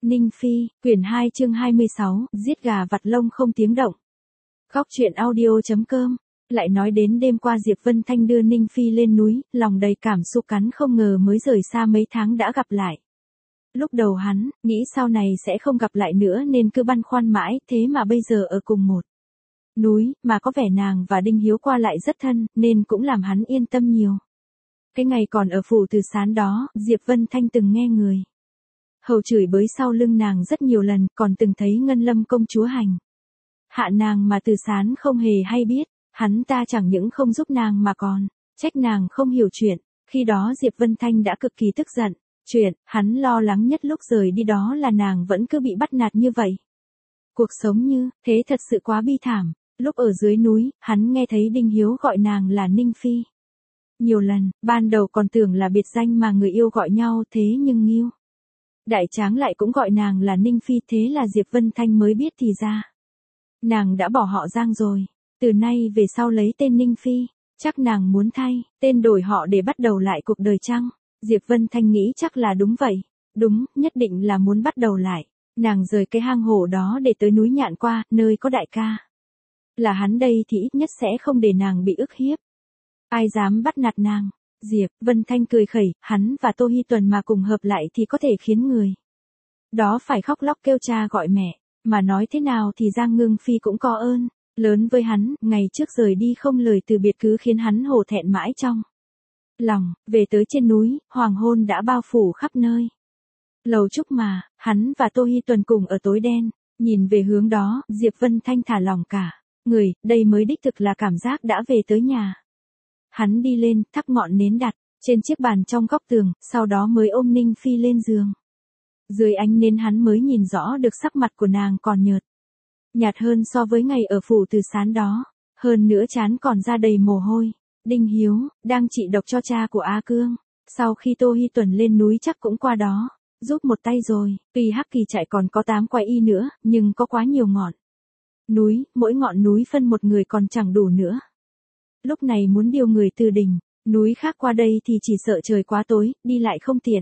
Ninh Phi, quyển 2 chương 26, giết gà vặt lông không tiếng động. Góc truyện audio.com. Lại nói đến đêm qua Diệp Vân Thanh đưa Ninh Phi lên núi, lòng đầy cảm xúc cắn không ngờ mới rời xa mấy tháng đã gặp lại. Lúc đầu hắn, nghĩ sau này sẽ không gặp lại nữa nên cứ băn khoăn mãi, thế mà bây giờ ở cùng một núi, mà có vẻ nàng và Đinh Hiếu qua lại rất thân, nên cũng làm hắn yên tâm nhiều. Cái ngày còn ở phủ Từ Sán đó, Diệp Vân Thanh từng nghe người hầu chửi bới sau lưng nàng rất nhiều lần, còn từng thấy Ngân Lâm công chúa hành hạ nàng mà Từ Sán không hề hay biết, hắn ta chẳng những không giúp nàng mà còn trách nàng không hiểu chuyện. Khi đó Diệp Vân Thanh đã cực kỳ tức giận, chuyện hắn lo lắng nhất lúc rời đi đó là nàng vẫn cứ bị bắt nạt như vậy. Cuộc sống như thế thật sự quá bi thảm. Lúc ở dưới núi, hắn nghe thấy Đinh Hiếu gọi nàng là Ninh Phi nhiều lần, ban đầu còn tưởng là biệt danh mà người yêu gọi nhau, thế nhưng Ngưu Đại Tráng lại cũng gọi nàng là Ninh Phi, thế là Diệp Vân Thanh mới biết thì ra nàng đã bỏ họ Giang rồi. Từ nay về sau lấy tên Ninh Phi, chắc nàng muốn thay tên đổi họ để bắt đầu lại cuộc đời chăng? Diệp Vân Thanh nghĩ chắc là đúng vậy. Đúng, nhất định là muốn bắt đầu lại. Nàng rời cái hang hổ đó để tới núi Nhạn Qua, nơi có đại ca là hắn đây thì ít nhất sẽ không để nàng bị ức hiếp. Ai dám bắt nạt nàng? Diệp Vân Thanh cười khẩy, hắn và Tô Hi Tuần mà cùng hợp lại thì có thể khiến người đó phải khóc lóc kêu cha gọi mẹ. Mà nói thế nào thì Giang Ngưng Phi cũng có ơn lớn với hắn, ngày trước rời đi không lời từ biệt cứ khiến hắn hổ thẹn mãi trong lòng. Về tới trên núi, hoàng hôn đã bao phủ khắp nơi lầu trúc mà, hắn và Tô Hi Tuần cùng ở tối đen, nhìn về hướng đó, Diệp Vân Thanh thả lỏng cả người, đây mới đích thực là cảm giác đã về tới nhà. Hắn đi lên, thắp ngọn nến đặt trên chiếc bàn trong góc tường, sau đó mới ôm Ninh Phi lên giường. Dưới ánh nến hắn mới nhìn rõ được sắc mặt của nàng còn nhạt hơn so với ngày ở phủ Từ Sán đó, hơn nữa trán còn ra đầy mồ hôi. Đinh Hiếu đang trị độc cho cha của A Cương, sau khi Tô Hi Tuần lên núi chắc cũng qua đó giúp một tay rồi. Tuy Hắc Kỳ trại còn có 8 quái y nữa, nhưng có quá nhiều ngọn núi, mỗi ngọn núi phân một người còn chẳng đủ nữa. Lúc này muốn điều người từ đỉnh núi khác qua đây thì chỉ sợ trời quá tối, đi lại không tiện.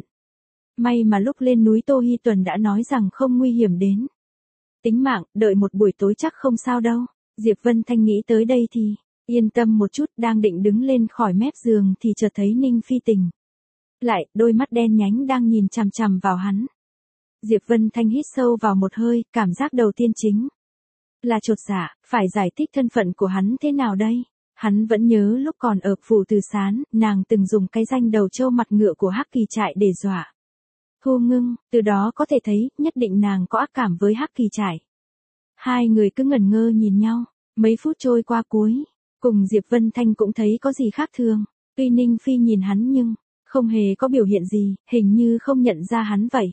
May mà lúc lên núi Tô Hi Tuần đã nói rằng không nguy hiểm đến tính mạng, đợi một buổi tối chắc không sao đâu. Diệp Vân Thanh nghĩ tới đây thì yên tâm một chút, đang định đứng lên khỏi mép giường thì chợt thấy Ninh Phi tỉnh lại, đôi mắt đen nhánh đang nhìn chằm chằm vào hắn. Diệp Vân Thanh hít sâu vào một hơi, cảm giác đầu tiên chính là chột dạ, phải giải thích thân phận của hắn thế nào đây? Hắn vẫn nhớ lúc còn ở phủ Từ Sán, nàng từng dùng cái danh đầu trâu mặt ngựa của Hắc Kỳ trại để dọa Thu Ngưng, từ đó có thể thấy, nhất định nàng có ác cảm với Hắc Kỳ trại. Hai người cứ ngẩn ngơ nhìn nhau, mấy phút trôi qua cuối cùng Diệp Vân Thanh cũng thấy có gì khác thường. Tuy Ninh Phi nhìn hắn nhưng không hề có biểu hiện gì, hình như không nhận ra hắn vậy.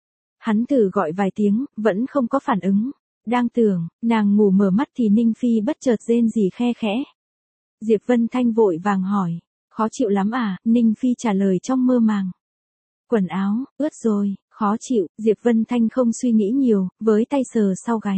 Hắn thử gọi vài tiếng, vẫn không có phản ứng. Đang tưởng, nàng ngủ mở mắt thì Ninh Phi bất chợt rên rỉ khe khẽ. Diệp Vân Thanh vội vàng hỏi, khó chịu lắm à? Ninh Phi trả lời trong mơ màng. Quần áo, ướt rồi, khó chịu. Diệp Vân Thanh không suy nghĩ nhiều, với tay sờ sau gáy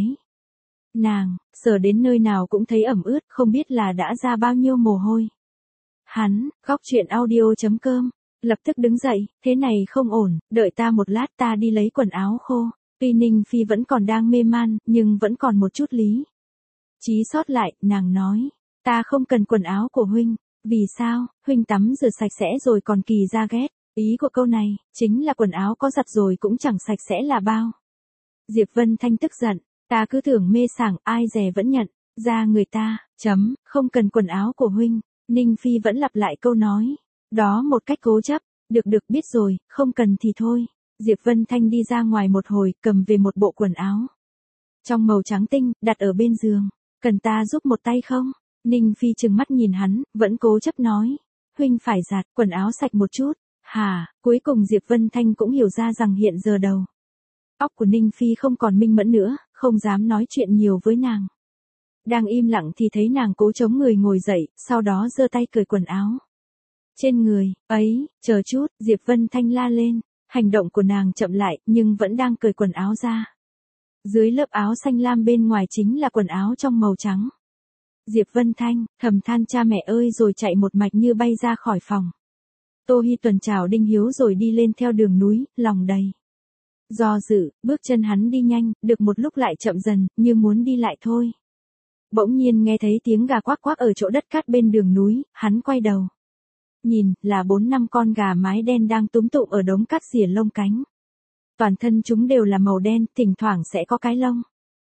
nàng, sờ đến nơi nào cũng thấy ẩm ướt, không biết là đã ra bao nhiêu mồ hôi. Hắn, góc truyện audio.com, lập tức đứng dậy, thế này không ổn, đợi ta một lát, ta đi lấy quần áo khô. Tuy Ninh Phi vẫn còn đang mê man, nhưng vẫn còn một chút lý trí sót lại, nàng nói, ta không cần quần áo của huynh. Vì sao? Huynh tắm rửa sạch sẽ rồi còn kỳ ra ghét. Ý của câu này, chính là quần áo có giặt rồi cũng chẳng sạch sẽ là bao. Diệp Vân Thanh tức giận, ta cứ tưởng mê sảng, ai dè vẫn nhận ra người ta, không cần quần áo của huynh. Ninh Phi vẫn lặp lại câu nói đó một cách cố chấp. Được biết rồi, không cần thì thôi. Diệp Vân Thanh đi ra ngoài một hồi, cầm về một bộ quần áo trong màu trắng tinh, đặt ở bên giường. Cần ta giúp một tay không? Ninh Phi trừng mắt nhìn hắn, vẫn cố chấp nói, huynh phải giặt quần áo sạch một chút. Hả? Cuối cùng Diệp Vân Thanh cũng hiểu ra rằng hiện giờ đầu óc của Ninh Phi không còn minh mẫn nữa, không dám nói chuyện nhiều với nàng. Đang im lặng thì thấy nàng cố chống người ngồi dậy, sau đó giơ tay cởi quần áo trên người. Ấy, chờ chút, Diệp Vân Thanh la lên. Hành động của nàng chậm lại, nhưng vẫn đang cởi quần áo ra. Dưới lớp áo xanh lam bên ngoài chính là quần áo trong màu trắng. Diệp Vân Thanh thầm than cha mẹ ơi rồi chạy một mạch như bay ra khỏi phòng. Tô Hi Tuần chào Đinh Hiếu rồi đi lên theo đường núi, lòng đầy Do dự, bước chân hắn đi nhanh, được một lúc lại chậm dần, như muốn đi lại thôi. Bỗng nhiên nghe thấy tiếng gà quác quác ở chỗ đất cát bên đường núi, hắn quay đầu. Nhìn, là 4-5 con gà mái đen đang túm tụm ở đống cát rỉa lông cánh. Toàn thân chúng đều là màu đen, thỉnh thoảng sẽ có cái lông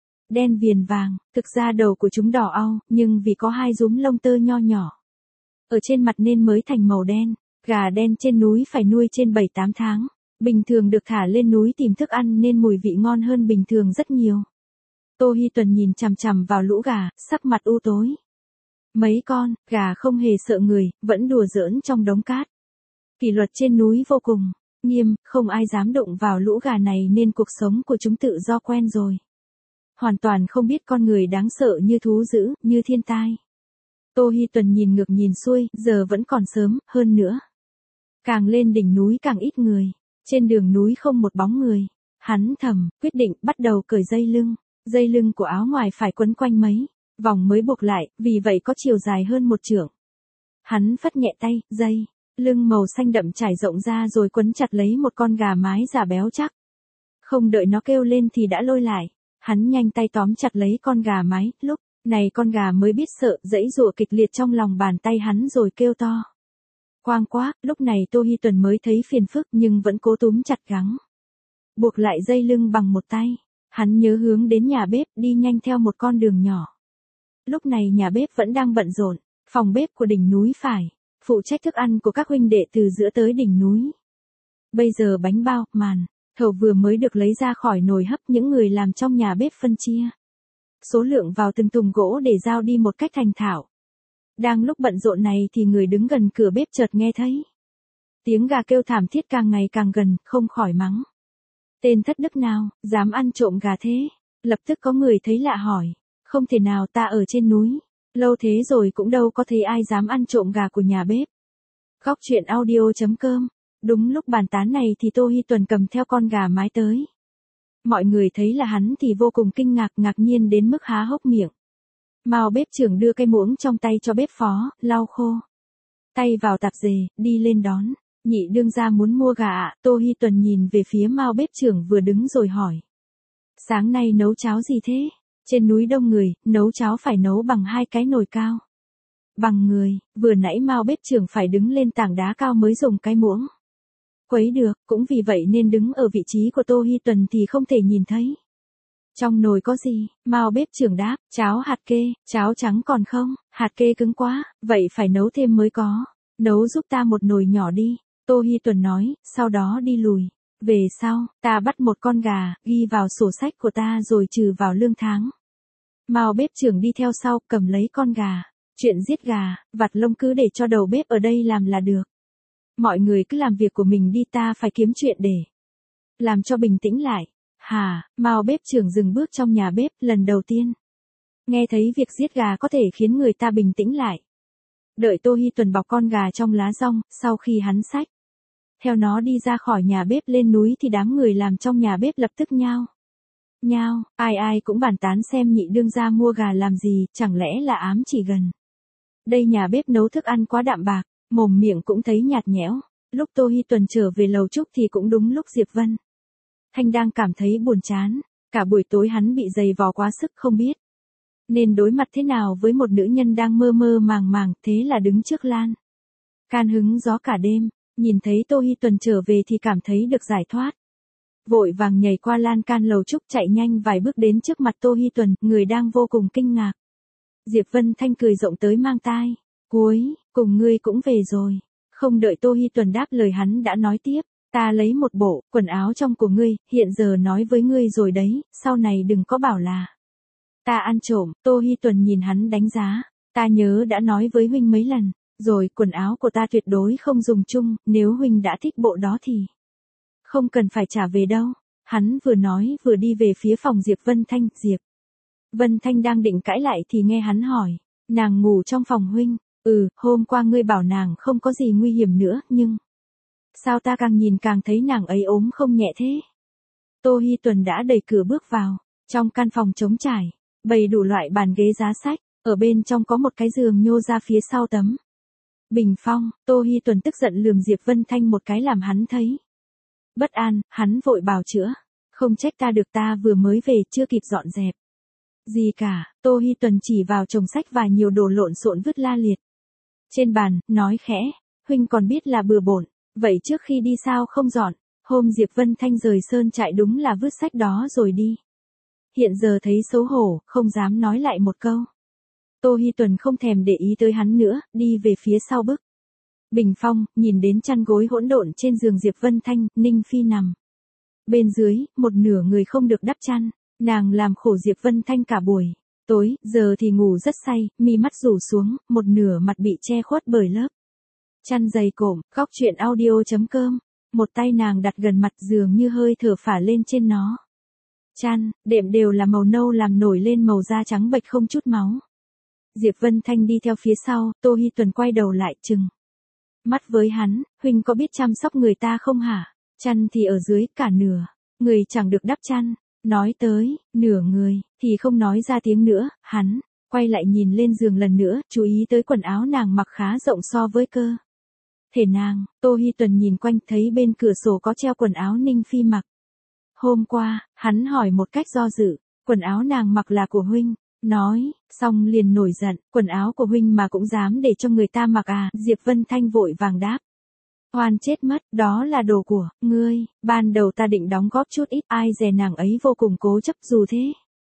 đen viền vàng, thực ra đầu của chúng đỏ au, nhưng vì có 2 rúm lông tơ nho nhỏ ở trên mặt nên mới thành màu đen. Gà đen trên núi phải nuôi trên 7-8 tháng. Bình thường được thả lên núi tìm thức ăn nên mùi vị ngon hơn bình thường rất nhiều. Tô Hi Tuần nhìn chằm chằm vào lũ gà, sắc mặt u tối. Mấy con gà không hề sợ người, vẫn đùa giỡn trong đống cát. Kỷ luật trên núi vô cùng nghiêm, không ai dám đụng vào lũ gà này nên cuộc sống của chúng tự do quen rồi. Hoàn toàn không biết con người đáng sợ như thú dữ, như thiên tai. Tô Hi Tuần nhìn ngược nhìn xuôi, giờ vẫn còn sớm, hơn nữa. Càng lên đỉnh núi càng ít người. Trên đường núi không một bóng người. Hắn thầm, quyết định bắt đầu cởi dây lưng. Dây lưng của áo ngoài phải quấn quanh mấy vòng mới buộc lại, vì vậy có chiều dài hơn 1 trượng. Hắn phất nhẹ tay, dây lưng màu xanh đậm trải rộng ra rồi quấn chặt lấy một con gà mái già béo chắc. Không đợi nó kêu lên thì đã lôi lại. Hắn nhanh tay tóm chặt lấy con gà mái, lúc này con gà mới biết sợ, giãy giụa kịch liệt trong lòng bàn tay hắn rồi kêu to. Quang quá, lúc này Tô Hi Tuần mới thấy phiền phức nhưng vẫn cố túm chặt gắng. Buộc lại dây lưng bằng một tay. Hắn nhớ hướng đến nhà bếp, đi nhanh theo một con đường nhỏ. Lúc này nhà bếp vẫn đang bận rộn, phòng bếp của đỉnh núi phải phụ trách thức ăn của các huynh đệ từ giữa tới đỉnh núi. Bây giờ bánh bao, màn thầu vừa mới được lấy ra khỏi nồi hấp, những người làm trong nhà bếp phân chia số lượng vào từng thùng gỗ để giao đi một cách thành thạo. Đang lúc bận rộn này thì người đứng gần cửa bếp chợt nghe thấy tiếng gà kêu thảm thiết càng ngày càng gần, không khỏi mắng. Tên thất đức nào, dám ăn trộm gà thế? Lập tức có người thấy lạ hỏi. Không thể nào, ta ở trên núi lâu thế rồi cũng đâu có thấy ai dám ăn trộm gà của nhà bếp. Góc truyện audio.com. Đúng lúc bàn tán này thì Tô Hi Tuần cầm theo con gà mái tới. Mọi người thấy là hắn thì vô cùng kinh ngạc, ngạc nhiên đến mức há hốc miệng. Mao bếp trưởng đưa cây muỗng trong tay cho bếp phó, lau khô tay vào tạp dề, đi lên đón. Nhị đương gia muốn mua gà ạ. Tô Hi Tuần nhìn về phía Mao bếp trưởng vừa đứng rồi hỏi. Sáng nay nấu cháo gì thế? Trên núi đông người, nấu cháo phải nấu bằng 2 cái nồi cao. Bằng người, vừa nãy Mao bếp trưởng phải đứng lên tảng đá cao mới dùng cái muỗng quấy được, cũng vì vậy nên đứng ở vị trí của Tô Hi Tuần thì không thể nhìn thấy. Trong nồi có gì? Mao bếp trưởng đáp, cháo hạt kê, cháo trắng còn không? Hạt kê cứng quá, vậy phải nấu thêm mới có. Nấu giúp ta một nồi nhỏ đi. Tô Hi Tuần nói, sau đó đi lùi. Về sau, ta bắt một con gà, ghi vào sổ sách của ta rồi trừ vào lương tháng. Mao bếp trưởng đi theo sau, cầm lấy con gà. Chuyện giết gà, vặt lông cứ để cho đầu bếp ở đây làm là được. Mọi người cứ làm việc của mình đi, ta phải kiếm chuyện để làm cho bình tĩnh lại. Hà, Mao bếp trưởng dừng bước trong nhà bếp, lần đầu tiên nghe thấy việc giết gà có thể khiến người ta bình tĩnh lại. Đợi Tô Hi Tuần bọc con gà trong lá dong, sau khi hắn xách theo nó đi ra khỏi nhà bếp lên núi thì đám người làm trong nhà bếp lập tức nhao nhao, ai ai cũng bàn tán xem nhị đương gia mua gà làm gì, chẳng lẽ là ám chỉ gần đây nhà bếp nấu thức ăn quá đạm bạc, mồm miệng cũng thấy nhạt nhẽo. Lúc Tô Hi Tuần trở về lầu trúc thì cũng đúng lúc Diệp Vân Thanh đang cảm thấy buồn chán. Cả buổi tối hắn bị giày vò quá sức không biết nên đối mặt thế nào với một nữ nhân đang mơ mơ màng màng, thế là đứng trước lan can hứng gió cả đêm. Nhìn thấy Tô Hi Tuần trở về thì cảm thấy được giải thoát. Vội vàng nhảy qua lan can lầu trúc, chạy nhanh vài bước đến trước mặt Tô Hi Tuần, người đang vô cùng kinh ngạc. Diệp Vân Thanh cười rộng tới mang tai. Cuối cùng ngươi cũng về rồi. Không đợi Tô Hi Tuần đáp lời hắn đã nói tiếp. Ta lấy một bộ quần áo trong của ngươi, hiện giờ nói với ngươi rồi đấy, sau này đừng có bảo là ta ăn trộm. Tô Hi Tuần nhìn hắn đánh giá. Ta nhớ đã nói với huynh mấy lần rồi, quần áo của ta tuyệt đối không dùng chung, nếu huynh đã thích bộ đó thì không cần phải trả về đâu. Hắn vừa nói vừa đi về phía phòng Diệp Vân Thanh. Diệp Vân Thanh đang định cãi lại thì nghe hắn hỏi. Nàng ngủ trong phòng huynh? Hôm qua ngươi bảo nàng không có gì nguy hiểm nữa, nhưng sao ta càng nhìn càng thấy nàng ấy ốm không nhẹ thế? Tô Hi Tuần đã đẩy cửa bước vào. Trong căn phòng trống trải, bày đủ loại bàn ghế giá sách, ở bên trong có một cái giường nhô ra phía sau tấm bình phong. Tô Hi Tuần tức giận lườm Diệp Vân Thanh một cái làm hắn thấy bất an, hắn vội bào chữa. Không trách ta được, ta vừa mới về chưa kịp dọn dẹp. Gì cả, Tô Hi Tuần chỉ vào chồng sách và nhiều đồ lộn xộn vứt la liệt trên bàn, nói khẽ, huynh còn biết là bừa bộn, vậy trước khi đi sao không dọn? Hôm Diệp Vân Thanh rời sơn trại đúng là vứt sách đó rồi đi. Hiện giờ thấy xấu hổ, không dám nói lại một câu. Tô Hi Tuần không thèm để ý tới hắn nữa, đi về phía sau bức bình phong, nhìn đến chăn gối hỗn độn trên giường Diệp Vân Thanh, Ninh Phi nằm bên dưới, một nửa người không được đắp chăn, nàng làm khổ Diệp Vân Thanh cả buổi. Tối, giờ thì ngủ rất say, mi mắt rủ xuống, một nửa mặt bị che khuất bởi lớp chăn dày cộm. Góc truyện audio.com. Một tay nàng đặt gần mặt giường như hơi thở phả lên trên nó. Chăn, đệm đều là màu nâu làm nổi lên màu da trắng bệch không chút máu. Diệp Vân Thanh đi theo phía sau, Tô Hi Tuần quay đầu lại chừng mắt với hắn, huynh có biết chăm sóc người ta không hả? Chăn thì ở dưới, cả nửa người chẳng được đắp chăn. Nói tới, nửa người, thì không nói ra tiếng nữa, hắn quay lại nhìn lên giường lần nữa, chú ý tới quần áo nàng mặc khá rộng so với cơ thể nàng. Tô Hi Tuần nhìn quanh thấy bên cửa sổ có treo quần áo Ninh Phi mặc hôm qua, hắn hỏi một cách do dự, quần áo nàng mặc là của huynh. Nói, xong liền nổi giận, quần áo của huynh mà cũng dám để cho người ta mặc à? Diệp Vân Thanh vội vàng đáp. Oan chết mất, đó là đồ của ngươi, ban đầu ta định đóng góp chút ít, ai dè nàng ấy vô cùng cố chấp, dù thế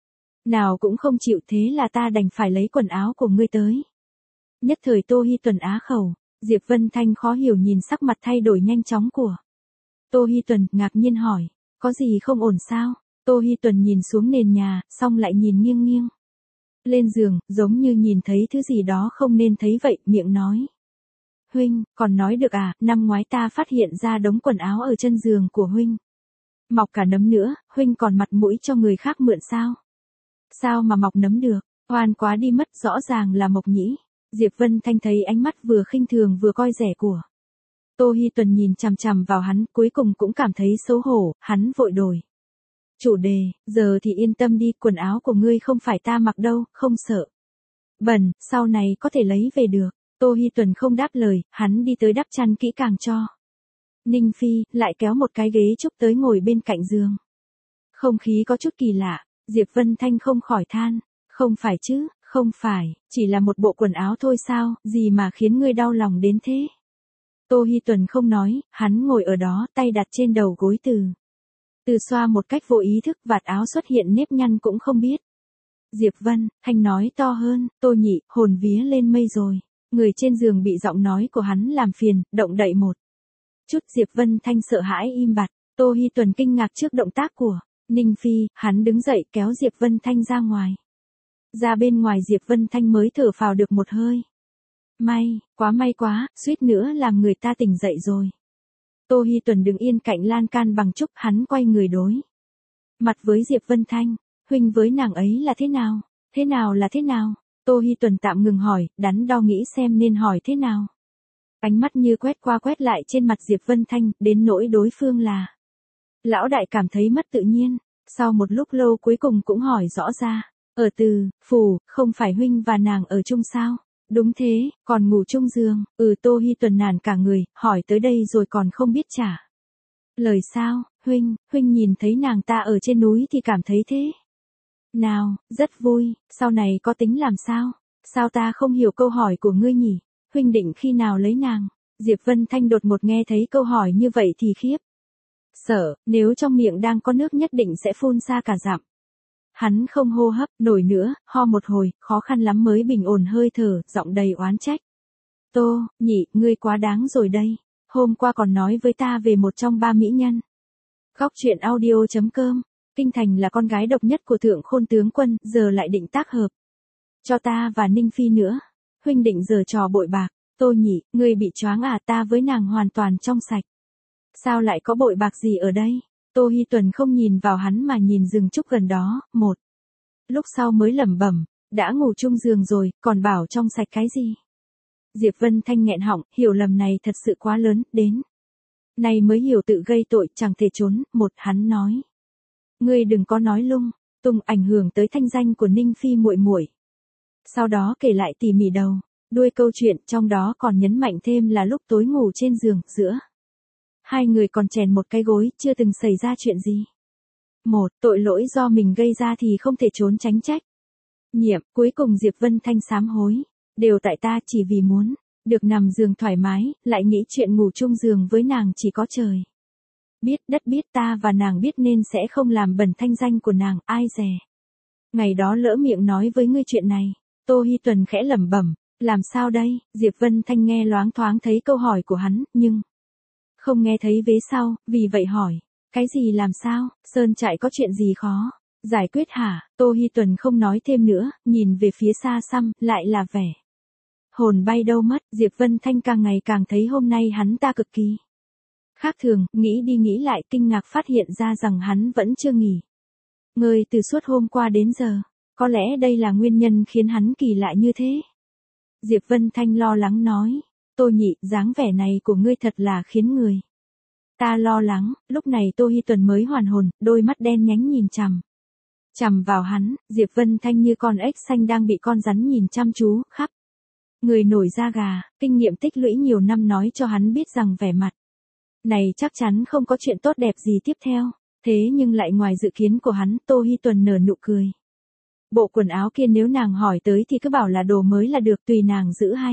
nào cũng không chịu, thế là ta đành phải lấy quần áo của ngươi tới. Nhất thời Tô Hi Tuần á khẩu, Diệp Vân Thanh khó hiểu nhìn sắc mặt thay đổi nhanh chóng của Tô Hi Tuần, ngạc nhiên hỏi, có gì không ổn sao? Tô Hi Tuần nhìn xuống nền nhà, xong lại nhìn nghiêng nghiêng lên giường, giống như nhìn thấy thứ gì đó không nên thấy vậy, miệng nói. Huynh, còn nói được à, năm ngoái ta phát hiện ra đống quần áo ở chân giường của huynh. Mọc cả nấm nữa, huynh còn mặt mũi cho người khác mượn sao? Sao mà mọc nấm được, oan quá đi mất, rõ ràng là mộc nhĩ. Diệp Vân Thanh thấy ánh mắt vừa khinh thường vừa coi rẻ của Tô Hi Tuần nhìn chằm chằm vào hắn, cuối cùng cũng cảm thấy xấu hổ, hắn vội đổi chủ đề, giờ thì yên tâm đi, quần áo của ngươi không phải ta mặc đâu, không sợ bẩn, sau này có thể lấy về được. Tô Hi Tuần không đáp lời, hắn đi tới đắp chăn kỹ càng cho Ninh Phi, lại kéo một cái ghế trúc tới ngồi bên cạnh giường. Không khí có chút kỳ lạ, Diệp Vân Thanh không khỏi than, không phải chứ, không phải, chỉ là một bộ quần áo thôi sao, gì mà khiến ngươi đau lòng đến thế. Tô Hi Tuần không nói, hắn ngồi ở đó, tay đặt trên đầu gối từ xoa một cách vô ý thức, vạt áo xuất hiện nếp nhăn cũng không biết. Diệp Vân Thanh nói to hơn, Tô nhị, hồn vía lên mây rồi. Người trên giường bị giọng nói của hắn làm phiền, động đậy một chút. Diệp Vân Thanh sợ hãi im bặt. Tô Hi Tuần kinh ngạc trước động tác của Ninh Phi, hắn đứng dậy kéo Diệp Vân Thanh ra ngoài. Ra bên ngoài Diệp Vân Thanh mới thở phào được một hơi. May quá, suýt nữa làm người ta tỉnh dậy rồi. Tô Hi Tuần đứng yên cạnh lan can bằng trúc, hắn quay người đối mặt với Diệp Vân Thanh, huynh với nàng ấy là thế nào? Thế nào là thế nào? Tô Hi Tuần tạm ngừng hỏi, đắn đo nghĩ xem nên hỏi thế nào. Ánh mắt như quét qua quét lại trên mặt Diệp Vân Thanh, đến nỗi đối phương là. Lão đại cảm thấy mất tự nhiên, sau một lúc lâu cuối cùng cũng hỏi rõ ra. Ở Từ Phủ, không phải huynh và nàng ở chung sao? Đúng thế, còn ngủ chung giường. Tô Hi Tuần nản cả người, hỏi tới đây rồi còn không biết trả lời sao? Huynh nhìn thấy nàng ta ở trên núi thì cảm thấy thế nào? Rất vui, sau này có tính làm sao? Sao ta không hiểu câu hỏi của ngươi nhỉ? Huynh định khi nào lấy nàng? Diệp Vân Thanh đột ngột nghe thấy câu hỏi như vậy thì khiếp sợ, nếu trong miệng đang có nước nhất định sẽ phun ra cả dặm. Hắn không hô hấp nổi nữa, ho một hồi, khó khăn lắm mới bình ổn hơi thở, giọng đầy oán trách. Tô nhị, ngươi quá đáng rồi đây. Hôm qua còn nói với ta về một trong ba mỹ nhân. Góc truyện audio.com. Kinh Thành là con gái độc nhất của Thượng Khôn tướng quân, giờ lại định tác hợp cho ta và Ninh Phi nữa. Huynh định giở trò bội bạc. Tô nhị, ngươi bị choáng à? Ta với nàng hoàn toàn trong sạch. Sao lại có bội bạc gì ở đây? Tô Hi Tuần không nhìn vào hắn mà nhìn rừng trúc gần đó, một lúc sau mới lẩm bẩm, đã ngủ chung giường rồi, còn bảo trong sạch cái gì? Diệp Vân Thanh nghẹn họng, hiểu lầm này thật sự quá lớn, đến này mới hiểu tự gây tội, chẳng thể trốn. Hắn nói, ngươi đừng có nói lung tung, ảnh hưởng tới thanh danh của Ninh Phi muội muội. Sau đó kể lại tỉ mỉ đầu đuôi câu chuyện, trong đó còn nhấn mạnh thêm là lúc tối ngủ trên giường, giữa hai người còn chèn một cái gối, chưa từng xảy ra chuyện gì. 1. Tội lỗi do mình gây ra thì không thể trốn tránh trách nhiệm, cuối cùng Diệp Vân Thanh sám hối. Đều tại ta, chỉ vì muốn được nằm giường thoải mái, lại nghĩ chuyện ngủ chung giường với nàng chỉ có trời biết đất biết, ta và nàng biết nên sẽ không làm bẩn thanh danh của nàng, ai dè. Ngày đó lỡ miệng nói với ngươi chuyện này. Tô Hi Tuần khẽ lẩm bẩm, làm sao đây? Diệp Vân Thanh nghe loáng thoáng thấy câu hỏi của hắn, nhưng không nghe thấy vế sau, vì vậy hỏi, cái gì làm sao? Sơn trại có chuyện gì khó giải quyết hả? Tô Hi Tuần không nói thêm nữa, nhìn về phía xa xăm, lại là vẻ hồn bay đâu mất. Diệp Vân Thanh càng ngày càng thấy hôm nay hắn ta cực kỳ khác thường, nghĩ đi nghĩ lại kinh ngạc phát hiện ra rằng hắn vẫn chưa nghỉ ngơi từ suốt hôm qua đến giờ. Có lẽ đây là nguyên nhân khiến hắn kỳ lạ như thế. Diệp Vân Thanh lo lắng nói, Tô Nhị, dáng vẻ này của ngươi thật là khiến người ta lo lắng. Lúc này Tô Hi Tuần mới hoàn hồn, đôi mắt đen nhánh nhìn chằm vào hắn. Diệp Vân Thanh như con ếch xanh đang bị con rắn nhìn chăm chú, khắp người nổi da gà. Kinh nghiệm tích lũy nhiều năm nói cho hắn biết rằng vẻ mặt này chắc chắn không có chuyện tốt đẹp gì tiếp theo. Thế nhưng lại ngoài dự kiến của hắn. Tô Hi Tuần nở nụ cười. Bộ quần áo kia nếu nàng hỏi tới thì cứ bảo là đồ mới là được, tùy nàng giữ hay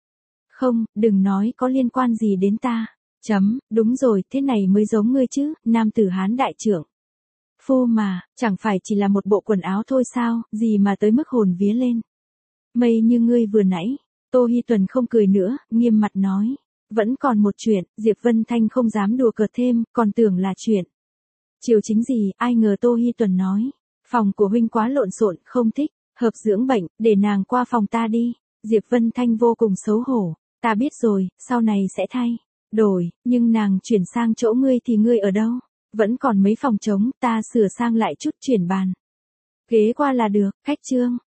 không, đừng nói có liên quan gì đến ta. Đúng rồi, thế này mới giống ngươi chứ, nam tử Hán đại trưởng phu mà, chẳng phải chỉ là một bộ quần áo thôi sao, gì mà tới mức hồn vía lên mây như ngươi vừa nãy. Tô Hi Tuần không cười nữa, nghiêm mặt nói, vẫn còn một chuyện. Diệp Vân Thanh không dám đùa cợt thêm, còn tưởng là chuyện chiều chính gì, ai ngờ Tô Hi Tuần nói, phòng của huynh quá lộn xộn, không thích hợp dưỡng bệnh, để nàng qua phòng ta đi. Diệp Vân Thanh vô cùng xấu hổ, ta biết rồi, sau này sẽ thay đổi, nhưng nàng chuyển sang chỗ ngươi thì ngươi ở đâu? Vẫn còn mấy phòng trống, ta sửa sang lại chút, chuyển bàn ghế qua là được. Khách trương